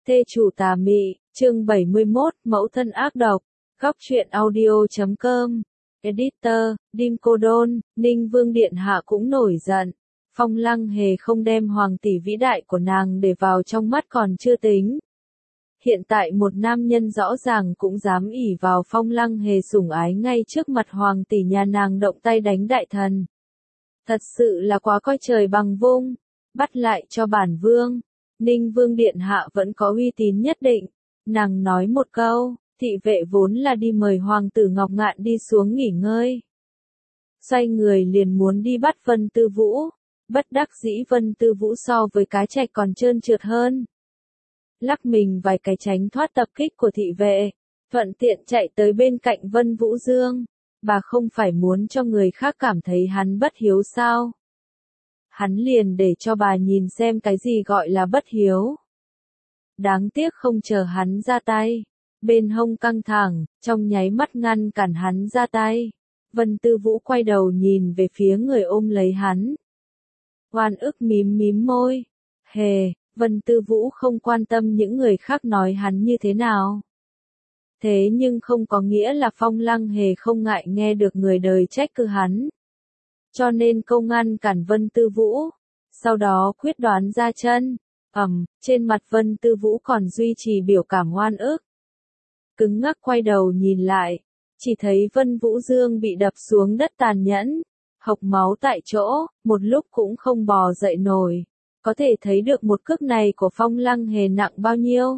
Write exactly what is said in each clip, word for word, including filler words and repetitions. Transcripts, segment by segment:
Thê chủ tà mị, chương bảy mươi mốt, mẫu thân ác độc, góc truyện audio.com, editor, Dim Cô Đôn, Ninh Vương Điện Hạ cũng nổi giận. Phong Lăng Hề không đem hoàng tỷ vĩ đại của nàng để vào trong mắt còn chưa tính. Hiện tại một nam nhân rõ ràng cũng dám ỷ vào Phong Lăng Hề sủng ái ngay trước mặt hoàng tỷ nhà nàng động tay đánh đại thần. Thật sự là quá coi trời bằng vung, bắt lại cho bản vương. Ninh Vương Điện Hạ vẫn có uy tín nhất định, nàng nói một câu, thị vệ vốn là đi mời hoàng tử Ngọc Ngạn đi xuống nghỉ ngơi. Xoay người liền muốn đi bắt Vân Tư Vũ, bất đắc dĩ Vân Tư Vũ so với cá trạch còn trơn trượt hơn. Lắc mình vài cái tránh thoát tập kích của thị vệ, thuận tiện chạy tới bên cạnh Vân Vũ Dương, bà không phải muốn cho người khác cảm thấy hắn bất hiếu sao? Hắn liền để cho bà nhìn xem cái gì gọi là bất hiếu. Đáng tiếc không chờ hắn ra tay, bên hông căng thẳng, trong nháy mắt ngăn cản hắn ra tay. Vân Tư Vũ quay đầu nhìn về phía người ôm lấy hắn. Oan ức mím mím môi. Hề, Vân Tư Vũ không quan tâm những người khác nói hắn như thế nào. Thế nhưng không có nghĩa là Phong Lăng Hề không ngại nghe được người đời trách cứ hắn. Cho nên câu ngăn cản Vân Tư Vũ, sau đó quyết đoán ra chân, ầm, trên mặt Vân Tư Vũ còn duy trì biểu cảm oan ức. Cứng ngắc quay đầu nhìn lại, chỉ thấy Vân Vũ Dương bị đập xuống đất tàn nhẫn, hộc máu tại chỗ, một lúc cũng không bò dậy nổi, có thể thấy được một cước này của Phong Lăng Hề nặng bao nhiêu.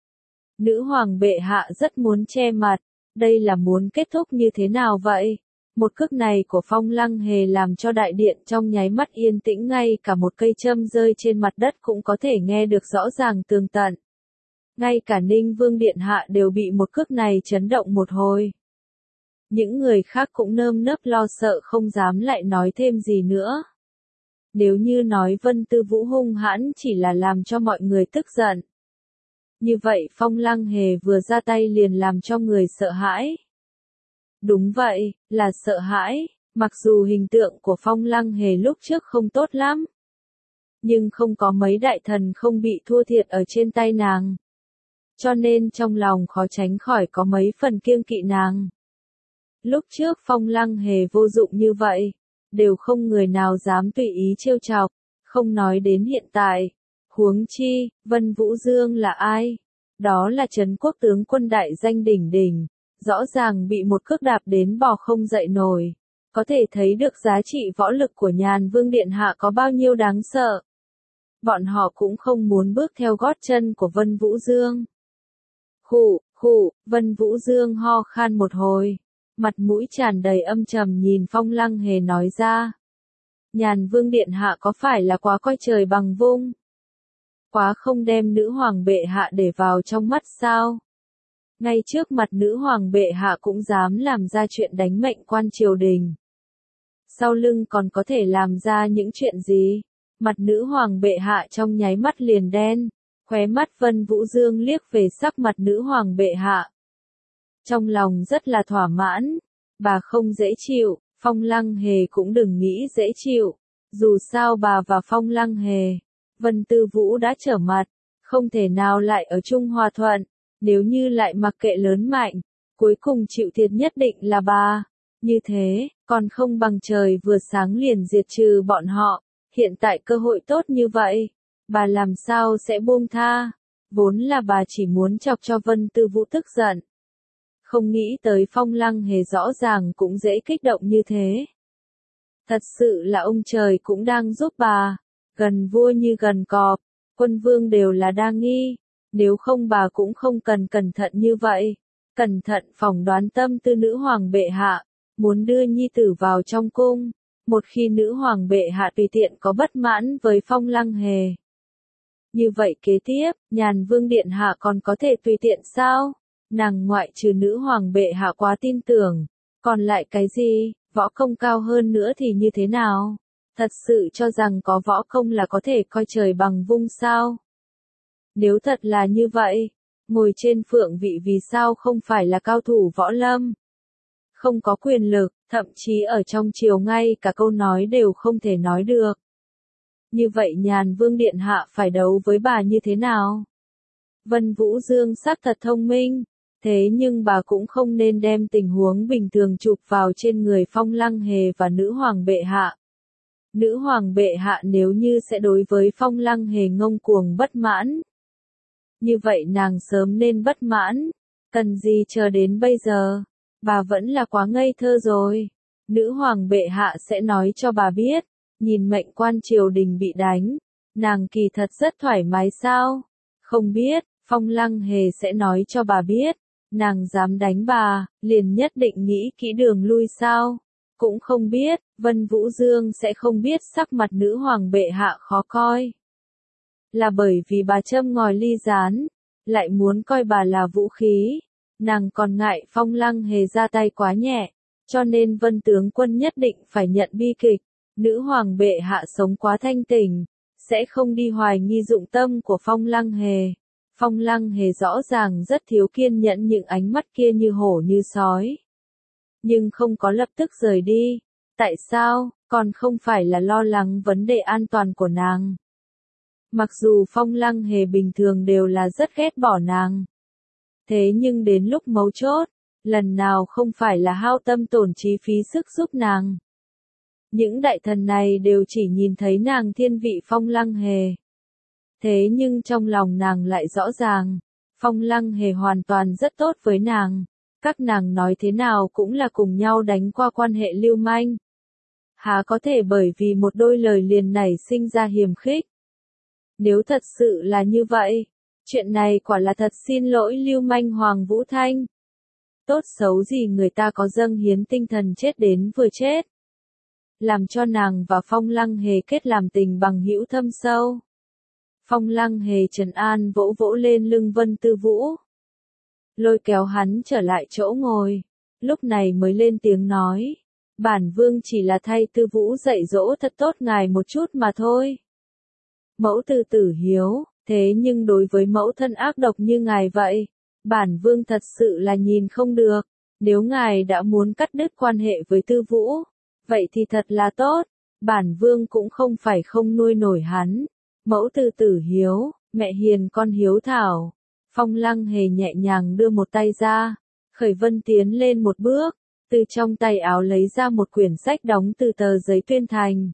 Nữ hoàng bệ hạ rất muốn che mặt, đây là muốn kết thúc như thế nào vậy? Một cước này của Phong Lăng Hề làm cho đại điện trong nháy mắt yên tĩnh, ngay cả một cây châm rơi trên mặt đất cũng có thể nghe được rõ ràng tường tận. Ngay cả Ninh Vương Điện Hạ đều bị một cước này chấn động một hồi. Những người khác cũng nơm nớp lo sợ không dám lại nói thêm gì nữa. Nếu như nói Vân Tư Vũ hung hãn chỉ là làm cho mọi người tức giận. Như vậy Phong Lăng Hề vừa ra tay liền làm cho người sợ hãi. Đúng vậy, là sợ hãi, mặc dù hình tượng của Phong Lăng Hề lúc trước không tốt lắm. Nhưng không có mấy đại thần không bị thua thiệt ở trên tay nàng. Cho nên trong lòng khó tránh khỏi có mấy phần kiêng kỵ nàng. Lúc trước Phong Lăng Hề vô dụng như vậy, đều không người nào dám tùy ý trêu chọc, không nói đến hiện tại. Huống chi, Vân Vũ Dương là ai? Đó là Trấn Quốc tướng quân đại danh đỉnh đỉnh. Rõ ràng bị một cước đạp đến bò không dậy nổi, có thể thấy được giá trị võ lực của Nhàn Vương Điện Hạ có bao nhiêu đáng sợ. Bọn họ cũng không muốn bước theo gót chân của Vân Vũ Dương. Khụ, khụ, Vân Vũ Dương ho khan một hồi, mặt mũi tràn đầy âm trầm nhìn Phong Lăng Hề nói ra. Nhàn Vương Điện Hạ có phải là quá coi trời bằng vung? Quá không đem nữ hoàng bệ hạ để vào trong mắt sao? Ngay trước mặt nữ hoàng bệ hạ cũng dám làm ra chuyện đánh mệnh quan triều đình. Sau lưng còn có thể làm ra những chuyện gì? Mặt nữ hoàng bệ hạ trong nháy mắt liền đen, khóe mắt Vân Vũ Dương liếc về sắc mặt nữ hoàng bệ hạ. Trong lòng rất là thỏa mãn, bà không dễ chịu, Phong Lăng Hề cũng đừng nghĩ dễ chịu. Dù sao bà và Phong Lăng Hề, Vân Tư Vũ đã trở mặt, không thể nào lại ở chung hòa thuận. Nếu như lại mặc kệ lớn mạnh, cuối cùng chịu thiệt nhất định là bà. Như thế, còn không bằng trời vừa sáng liền diệt trừ bọn họ. Hiện tại cơ hội tốt như vậy, bà làm sao sẽ buông tha? Vốn là bà chỉ muốn chọc cho Vân Tư Vũ tức giận. Không nghĩ tới Phong Lăng Hề rõ ràng cũng dễ kích động như thế. Thật sự là ông trời cũng đang giúp bà. Gần vua như gần cọp, quân vương đều là đa nghi. Nếu không bà cũng không cần cẩn thận như vậy. Cẩn thận phỏng đoán tâm tư nữ hoàng bệ hạ, muốn đưa nhi tử vào trong cung. Một khi nữ hoàng bệ hạ tùy tiện có bất mãn với Phong Lăng Hề. Như vậy kế tiếp, Nhàn Vương Điện Hạ còn có thể tùy tiện sao? Nàng ngoại trừ nữ hoàng bệ hạ quá tin tưởng. Còn lại cái gì, võ công cao hơn nữa thì như thế nào? Thật sự cho rằng có võ công là có thể coi trời bằng vung sao? Nếu thật là như vậy, ngồi trên phượng vị vì sao không phải là cao thủ võ lâm? Không có quyền lực, thậm chí ở trong triều ngay cả câu nói đều không thể nói được. Như vậy Nhàn Vương Điện Hạ phải đấu với bà như thế nào? Vân Vũ Dương xác thật thông minh, thế nhưng bà cũng không nên đem tình huống bình thường chụp vào trên người Phong Lăng Hề và nữ hoàng bệ hạ. Nữ hoàng bệ hạ nếu như sẽ đối với Phong Lăng Hề ngông cuồng bất mãn, như vậy nàng sớm nên bất mãn, cần gì chờ đến bây giờ, bà vẫn là quá ngây thơ rồi. Nữ hoàng bệ hạ sẽ nói cho bà biết, nhìn mệnh quan triều đình bị đánh, nàng kỳ thật rất thoải mái sao? Không biết, Phong Lăng Hề sẽ nói cho bà biết, nàng dám đánh bà, liền nhất định nghĩ kỹ đường lui sao? Cũng không biết, Vân Vũ Dương sẽ không biết sắc mặt nữ hoàng bệ hạ khó coi. Là bởi vì bà châm ngòi ly gián, lại muốn coi bà là vũ khí, nàng còn ngại Phong Lăng Hề ra tay quá nhẹ, cho nên Vân tướng quân nhất định phải nhận bi kịch. Nữ hoàng bệ hạ sống quá thanh tỉnh, sẽ không đi hoài nghi dụng tâm của Phong Lăng Hề. Phong Lăng Hề rõ ràng rất thiếu kiên nhẫn, những ánh mắt kia như hổ như sói. Nhưng không có lập tức rời đi. Tại sao? Còn không phải là lo lắng vấn đề an toàn của nàng. Mặc dù Phong Lăng Hề bình thường đều là rất ghét bỏ nàng. Thế nhưng đến lúc mấu chốt, lần nào không phải là hao tâm tổn trí phí sức giúp nàng. Những đại thần này đều chỉ nhìn thấy nàng thiên vị Phong Lăng Hề. Thế nhưng trong lòng nàng lại rõ ràng, Phong Lăng Hề hoàn toàn rất tốt với nàng. Các nàng nói thế nào cũng là cùng nhau đánh qua quan hệ lưu manh. Há có thể bởi vì một đôi lời liền nảy sinh ra hiềm khích. Nếu thật sự là như vậy, chuyện này quả là thật xin lỗi lưu manh Hoàng Vũ Thanh. Tốt xấu gì người ta có dâng hiến tinh thần chết đến vừa chết. Làm cho nàng và Phong Lăng Hề kết làm tình bằng hữu thâm sâu. Phong Lăng Hề trấn an vỗ vỗ lên lưng Vân Tư Vũ. Lôi kéo hắn trở lại chỗ ngồi. Lúc này mới lên tiếng nói. Bản vương chỉ là thay Tư Vũ dạy dỗ thật tốt ngài một chút mà thôi. Mẫu từ tử hiếu, thế nhưng đối với mẫu thân ác độc như ngài vậy, bản vương thật sự là nhìn không được. Nếu ngài đã muốn cắt đứt quan hệ với Tư Vũ, vậy thì thật là tốt. Bản vương cũng không phải không nuôi nổi hắn. Mẫu từ tử hiếu, mẹ hiền con hiếu thảo. Phong Lăng Hề nhẹ nhàng đưa một tay ra. Khởi Vân tiến lên một bước, từ trong tay áo lấy ra một quyển sách đóng từ tờ giấy tuyên thành.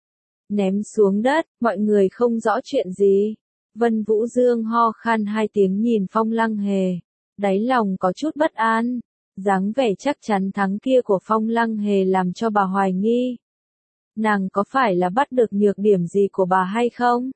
Ném xuống đất, mọi người không rõ chuyện gì. Vân Vũ Dương ho khan hai tiếng nhìn Phong Lăng Hề. Đáy lòng có chút bất an. Dáng vẻ chắc chắn thắng kia của Phong Lăng Hề làm cho bà hoài nghi. Nàng có phải là bắt được nhược điểm gì của bà hay không?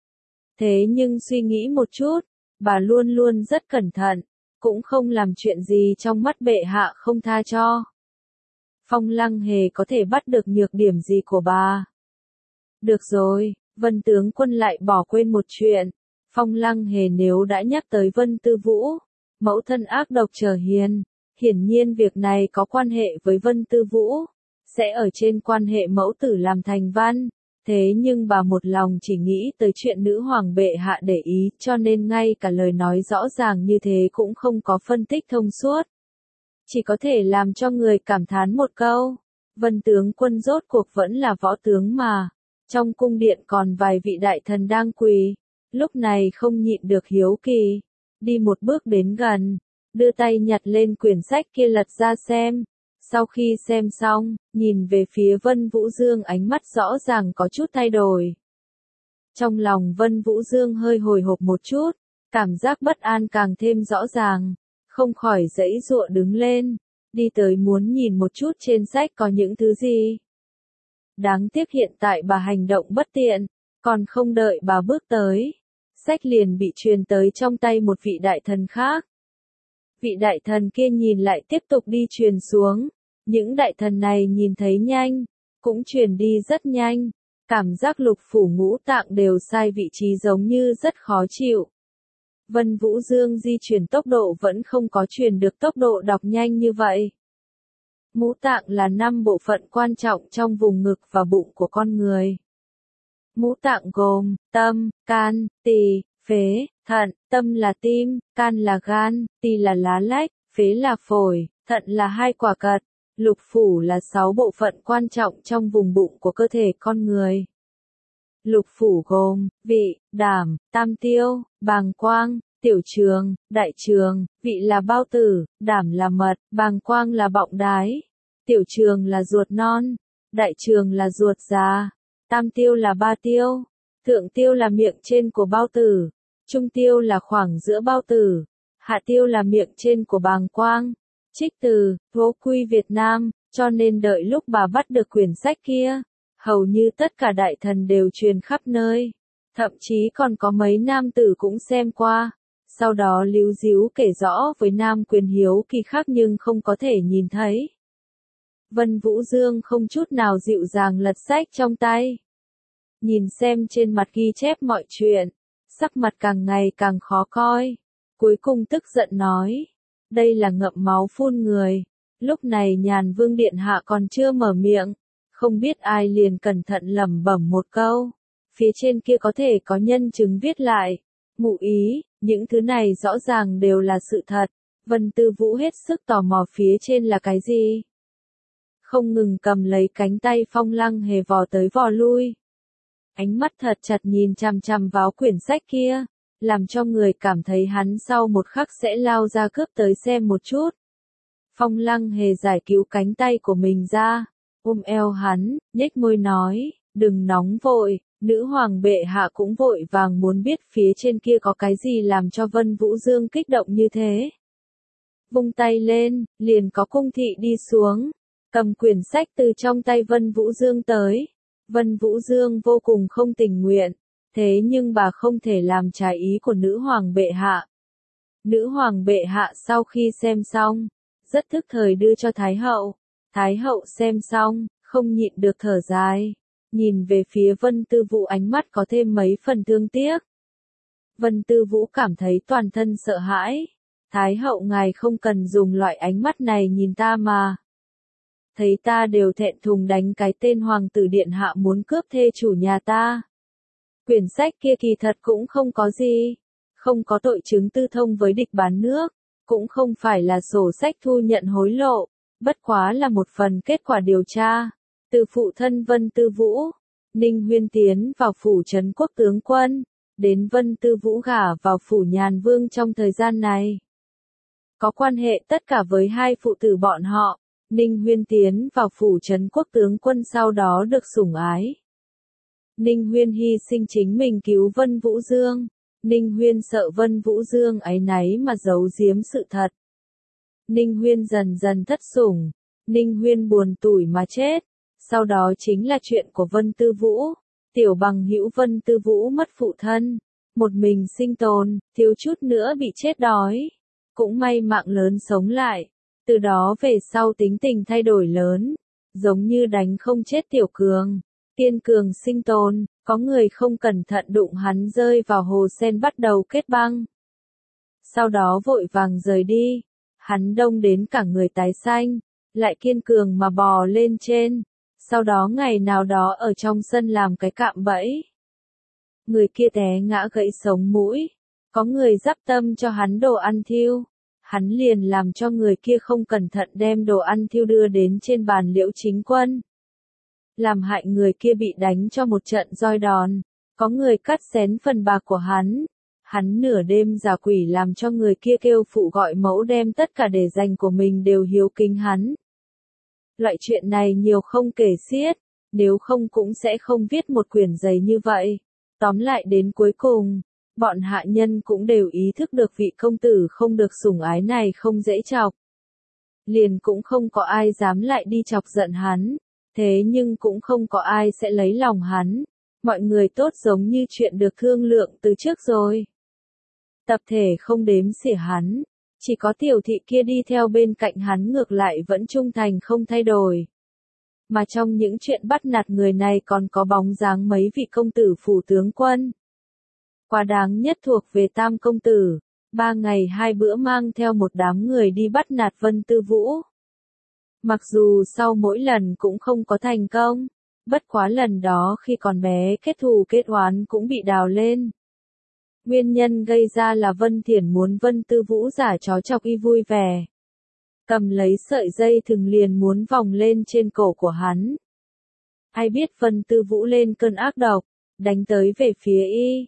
Thế nhưng suy nghĩ một chút, bà luôn luôn rất cẩn thận, cũng không làm chuyện gì trong mắt bệ hạ không tha cho. Phong Lăng Hề có thể bắt được nhược điểm gì của bà? Được rồi, Vân tướng quân lại bỏ quên một chuyện. Phong Lăng Hề nếu đã nhắc tới Vân Tư Vũ, mẫu thân ác độc trở hiền, hiển nhiên việc này có quan hệ với Vân Tư Vũ, sẽ ở trên quan hệ mẫu tử làm thành văn. Thế nhưng bà một lòng chỉ nghĩ tới chuyện nữ hoàng bệ hạ để ý, cho nên ngay cả lời nói rõ ràng như thế cũng không có phân tích thông suốt. Chỉ có thể làm cho người cảm thán một câu. Vân tướng quân rốt cuộc vẫn là võ tướng mà. Trong cung điện còn vài vị đại thần đang quỳ. Lúc này không nhịn được hiếu kỳ. Đi một bước đến gần. Đưa tay nhặt lên quyển sách kia lật ra xem. Sau khi xem xong, nhìn về phía Vân Vũ Dương, ánh mắt rõ ràng có chút thay đổi. Trong lòng Vân Vũ Dương hơi hồi hộp một chút, cảm giác bất an càng thêm rõ ràng, không khỏi giãy giụa đứng lên, đi tới muốn nhìn một chút trên sách có những thứ gì. Đáng tiếc hiện tại bà hành động bất tiện, còn không đợi bà bước tới, sách liền bị truyền tới trong tay một vị đại thần khác. Vị đại thần kia nhìn lại tiếp tục đi truyền xuống. Những đại thần này nhìn thấy nhanh, cũng truyền đi rất nhanh. Cảm giác lục phủ ngũ tạng đều sai vị trí giống như rất khó chịu. Vân Vũ Dương di chuyển tốc độ vẫn không có truyền được tốc độ đọc nhanh như vậy. Ngũ tạng là năm bộ phận quan trọng trong vùng ngực và bụng của con người. Ngũ tạng gồm tâm, can, tỳ, phế, thận. Tâm là tim, can là gan, tỳ là lá lách, phế là phổi, thận là hai quả cật. Lục phủ là sáu bộ phận quan trọng trong vùng bụng của cơ thể con người. Lục phủ gồm vị, đảm, tam tiêu, bàng quang, Tiểu Trường, Đại Trường, vị là bao tử, đảm là mật, bàng quang là bọng đái. Tiểu Trường là ruột non, Đại Trường là ruột già, Tam Tiêu là ba tiêu, Thượng Tiêu là miệng trên của bao tử, Trung Tiêu là khoảng giữa bao tử, Hạ Tiêu là miệng trên của bàng quang. Trích từ, Vô Quy Việt Nam, cho nên đợi lúc bà bắt được quyển sách kia, hầu như tất cả đại thần đều truyền khắp nơi. Thậm chí còn có mấy nam tử cũng xem qua. Sau đó líu díu kể rõ với nam quyền hiếu kỳ khác nhưng không có thể nhìn thấy. Vân Vũ Dương không chút nào dịu dàng lật sách trong tay. Nhìn xem trên mặt ghi chép mọi chuyện, sắc mặt càng ngày càng khó coi. Cuối cùng tức giận nói, đây là ngậm máu phun người. Lúc này Nhàn Vương Điện Hạ còn chưa mở miệng, không biết ai liền cẩn thận lẩm bẩm một câu. Phía trên kia có thể có nhân chứng viết lại. Ngụ ý, những thứ này rõ ràng đều là sự thật. Vân Tư Vũ hết sức tò mò phía trên là cái gì. Không ngừng cầm lấy cánh tay Phong Lăng Hề vò tới vò lui. Ánh mắt thật chặt nhìn chằm chằm vào quyển sách kia, làm cho người cảm thấy hắn sau một khắc sẽ lao ra cướp tới xem một chút. Phong Lăng Hề giải cứu cánh tay của mình ra, ôm eo hắn, nhếch môi nói, đừng nóng vội. Nữ hoàng bệ hạ cũng vội vàng muốn biết phía trên kia có cái gì làm cho Vân Vũ Dương kích động như thế. Vung tay lên, liền có cung thị đi xuống, cầm quyển sách từ trong tay Vân Vũ Dương tới. Vân Vũ Dương vô cùng không tình nguyện, thế nhưng bà không thể làm trái ý của nữ hoàng bệ hạ. Nữ hoàng bệ hạ sau khi xem xong, rất thức thời đưa cho Thái hậu. Thái hậu xem xong, không nhịn được thở dài. Nhìn về phía Vân Tư Vũ ánh mắt có thêm mấy phần thương tiếc. Vân Tư Vũ cảm thấy toàn thân sợ hãi. Thái hậu ngài không cần dùng loại ánh mắt này nhìn ta mà. Thấy ta đều thẹn thùng đánh cái tên hoàng tử điện hạ muốn cướp thê chủ nhà ta. Quyển sách kia kỳ thật cũng không có gì. Không có tội chứng tư thông với địch bán nước. Cũng không phải là sổ sách thu nhận hối lộ. Bất quá là một phần kết quả điều tra. Từ phụ thân Vân Tư Vũ, Ninh Huyên tiến vào phủ trấn quốc tướng quân, đến Vân Tư Vũ gả vào phủ Nhàn Vương trong thời gian này. Có quan hệ tất cả với hai phụ tử bọn họ, Ninh Huyên tiến vào phủ trấn quốc tướng quân sau đó được sủng ái. Ninh Huyên hy sinh chính mình cứu Vân Vũ Dương, Ninh Huyên sợ Vân Vũ Dương áy náy mà giấu giếm sự thật. Ninh Huyên dần dần thất sủng, Ninh Huyên buồn tủi mà chết. Sau đó chính là chuyện của Vân Tư Vũ. Tiểu bằng hữu Vân Tư Vũ mất phụ thân, một mình sinh tồn, thiếu chút nữa bị chết đói. Cũng may mạng lớn sống lại. Từ đó về sau tính tình thay đổi lớn, giống như đánh không chết Tiểu Cường. Kiên cường sinh tồn, có người không cẩn thận đụng hắn rơi vào hồ sen bắt đầu kết băng. Sau đó vội vàng rời đi, hắn đông đến cả người tái xanh, lại kiên cường mà bò lên trên. Sau đó ngày nào đó ở trong sân làm cái cạm bẫy. Người kia té ngã gãy sống mũi. Có người dắp tâm cho hắn đồ ăn thiêu. Hắn liền làm cho người kia không cẩn thận đem đồ ăn thiêu đưa đến trên bàn Liễu Chính Quân. Làm hại người kia bị đánh cho một trận roi đòn. Có người cắt xén phần bạc của hắn. Hắn nửa đêm giả quỷ làm cho người kia kêu phụ gọi mẫu đem tất cả để dành của mình đều hiếu kính hắn. Loại chuyện này nhiều không kể xiết, nếu không cũng sẽ không viết một quyển dày như vậy. Tóm lại đến cuối cùng, bọn hạ nhân cũng đều ý thức được vị công tử không được sủng ái này không dễ chọc. Liền cũng không có ai dám lại đi chọc giận hắn, thế nhưng cũng không có ai sẽ lấy lòng hắn. Mọi người tốt giống như chuyện được thương lượng từ trước rồi. Tập thể không đếm xỉa hắn. Chỉ có tiểu thị kia đi theo bên cạnh hắn ngược lại vẫn trung thành không thay đổi. Mà trong những chuyện bắt nạt người này còn có bóng dáng mấy vị công tử phủ tướng quân. Quá đáng nhất thuộc về Tam công tử, ba ngày hai bữa mang theo một đám người đi bắt nạt Vân Tư Vũ. Mặc dù sau mỗi lần cũng không có thành công, bất quá lần đó khi còn bé kết thù kết oán cũng bị đào lên. Nguyên nhân gây ra là Vân Thiển muốn Vân Tư Vũ giả chó chọc y vui vẻ. Cầm lấy sợi dây thừng liền muốn vòng lên trên cổ của hắn. Ai biết Vân Tư Vũ lên cơn ác độc, đánh tới về phía y.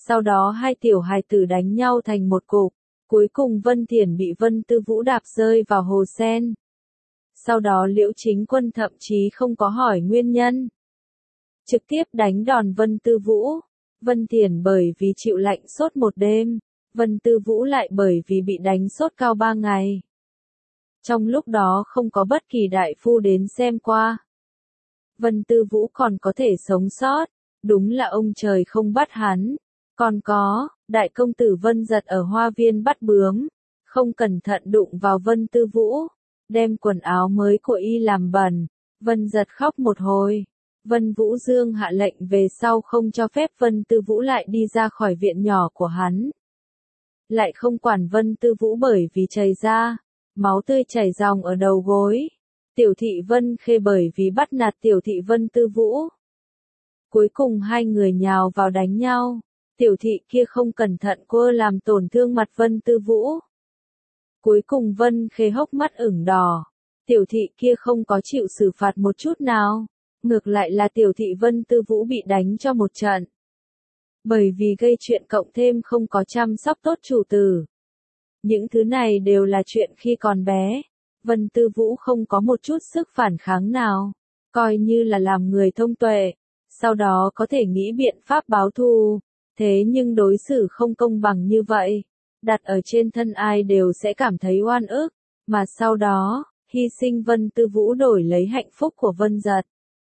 Sau đó hai tiểu hài tử đánh nhau thành một cục, cuối cùng Vân Thiển bị Vân Tư Vũ đạp rơi vào hồ sen. Sau đó Liễu Chính Quân thậm chí không có hỏi nguyên nhân, trực tiếp đánh đòn Vân Tư Vũ. Vân Thiển bởi vì chịu lạnh sốt một đêm, Vân Tư Vũ lại bởi vì bị đánh sốt cao ba ngày. Trong lúc đó không có bất kỳ đại phu đến xem qua. Vân Tư Vũ còn có thể sống sót, đúng là ông trời không bắt hắn. Còn có, đại công tử Vân Giật ở hoa viên bắt bướm, không cẩn thận đụng vào Vân Tư Vũ, đem quần áo mới của y làm bẩn. Vân Giật khóc một hồi. Vân Vũ Dương hạ lệnh về sau không cho phép Vân Tư Vũ lại đi ra khỏi viện nhỏ của hắn. Lại không quản Vân Tư Vũ bởi vì chảy ra, máu tươi chảy ròng ở đầu gối. Tiểu thị Vân Khê bởi vì bắt nạt tiểu thị Vân Tư Vũ. Cuối cùng hai người nhào vào đánh nhau. Tiểu thị kia không cẩn thận quơ làm tổn thương mặt Vân Tư Vũ. Cuối cùng Vân Khê hốc mắt ửng đỏ. Tiểu thị kia không có chịu xử phạt một chút nào. Ngược lại là tiểu thị Vân Tư Vũ bị đánh cho một trận. Bởi vì gây chuyện cộng thêm không có chăm sóc tốt chủ tử. Những thứ này đều là chuyện khi còn bé. Vân Tư Vũ không có một chút sức phản kháng nào. Coi như là làm người thông tuệ. Sau đó có thể nghĩ biện pháp báo thù. Thế nhưng đối xử không công bằng như vậy. Đặt ở trên thân ai đều sẽ cảm thấy oan ức. Mà sau đó, hy sinh Vân Tư Vũ đổi lấy hạnh phúc của Vân Giật.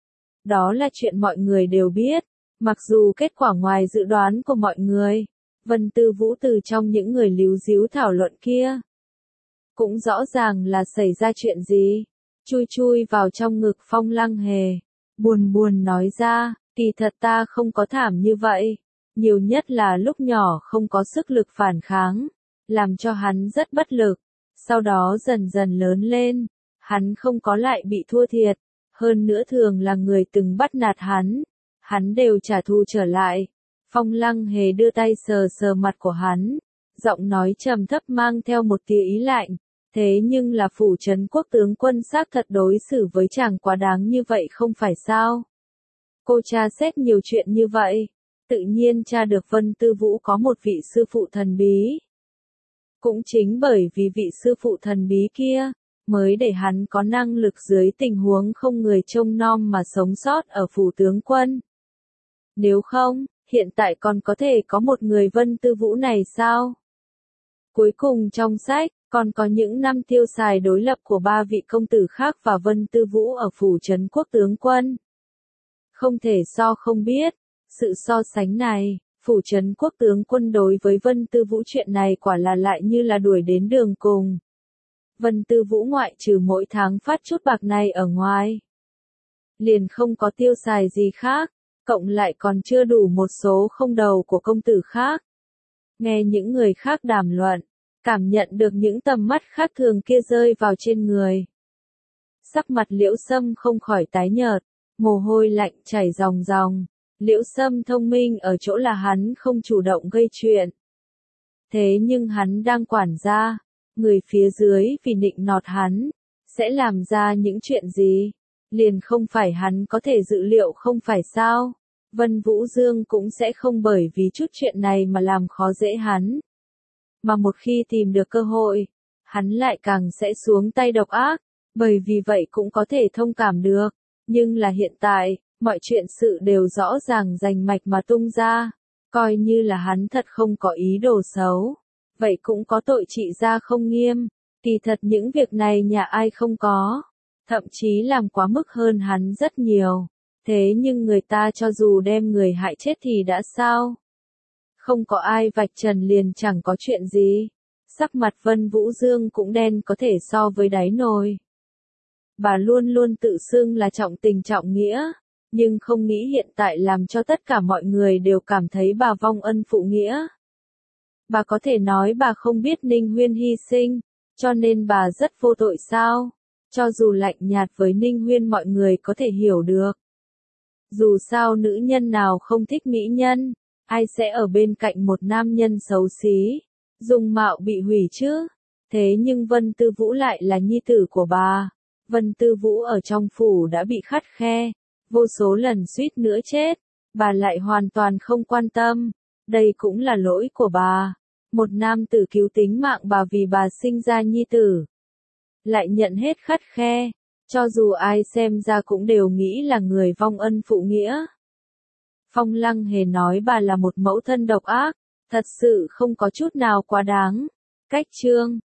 Đó là chuyện mọi người đều biết. Mặc dù kết quả ngoài dự đoán của mọi người, Vân Tư Vũ từ trong những người líu díu thảo luận kia. Cũng rõ ràng là xảy ra chuyện gì. Chui chui vào trong ngực Phong Lăng Hề. Buồn buồn nói ra, kỳ thật ta không có thảm như vậy. Nhiều nhất là lúc nhỏ không có sức lực phản kháng. Làm cho hắn rất bất lực. Sau đó dần dần lớn lên. Hắn không có lại bị thua thiệt. Hơn nữa thường là người từng bắt nạt hắn. Hắn đều trả thù trở lại. Phong Lăng Hề đưa tay sờ sờ mặt của hắn. Giọng nói trầm thấp mang theo một tia ý lạnh. Thế nhưng là phủ trấn quốc tướng quân xác thật đối xử với chàng quá đáng như vậy không phải sao? Cô tra xét nhiều chuyện như vậy. Tự nhiên tra được Vân Tư Vũ có một vị sư phụ thần bí. Cũng chính bởi vì vị sư phụ thần bí kia, mới để hắn có năng lực dưới tình huống không người trông nom mà sống sót ở phủ tướng quân. Nếu không, hiện tại còn có thể có một người Vân Tư Vũ này sao? Cuối cùng trong sách, còn có những năm tiêu xài đối lập của ba vị công tử khác và Vân Tư Vũ ở phủ trấn quốc tướng quân. Không thể so không biết, sự so sánh này, phủ trấn quốc tướng quân đối với Vân Tư Vũ chuyện này quả là lại như là đuổi đến đường cùng. Vân Tư Vũ ngoại trừ mỗi tháng phát chút bạc này ở ngoài. Liền không có tiêu xài gì khác, cộng lại còn chưa đủ một số không đầu của công tử khác. Nghe những người khác đàm luận, cảm nhận được những tầm mắt khác thường kia rơi vào trên người. Sắc mặt Liễu Sâm không khỏi tái nhợt, mồ hôi lạnh chảy ròng ròng. Liễu Sâm thông minh ở chỗ là hắn không chủ động gây chuyện. Thế nhưng hắn đang quản gia, người phía dưới vì nịnh nọt hắn, sẽ làm ra những chuyện gì? Liền không phải hắn có thể dự liệu không phải sao? Vân Vũ Dương cũng sẽ không bởi vì chút chuyện này mà làm khó dễ hắn. Mà một khi tìm được cơ hội, hắn lại càng sẽ xuống tay độc ác, bởi vì vậy cũng có thể thông cảm được. Nhưng là hiện tại, mọi chuyện sự đều rõ ràng rành mạch mà tung ra, coi như là hắn thật không có ý đồ xấu. Vậy cũng có tội trị gia không nghiêm, kỳ thật những việc này nhà ai không có, thậm chí làm quá mức hơn hắn rất nhiều. Thế nhưng người ta cho dù đem người hại chết thì đã sao? Không có ai vạch trần liền chẳng có chuyện gì. Sắc mặt Vân Vũ Dương cũng đen có thể so với đáy nồi. Bà luôn luôn tự xưng là trọng tình trọng nghĩa, nhưng không nghĩ hiện tại làm cho tất cả mọi người đều cảm thấy bà vong ân phụ nghĩa. Bà có thể nói bà không biết Ninh Huyên hy sinh, cho nên bà rất vô tội sao? Cho dù lạnh nhạt với Ninh Huyên mọi người có thể hiểu được. Dù sao nữ nhân nào không thích mỹ nhân, ai sẽ ở bên cạnh một nam nhân xấu xí, dung mạo bị hủy chứ? Thế nhưng Vân Tư Vũ lại là nhi tử của bà. Vân Tư Vũ ở trong phủ đã bị khắt khe, vô số lần suýt nữa chết, bà lại hoàn toàn không quan tâm. Đây cũng là lỗi của bà. Một nam tử cứu tính mạng bà vì bà sinh ra nhi tử. Lại nhận hết khắt khe. Cho dù ai xem ra cũng đều nghĩ là người vong ân phụ nghĩa. Phong Lăng Hề nói bà là một mẫu thân độc ác. Thật sự không có chút nào quá đáng. Cách chương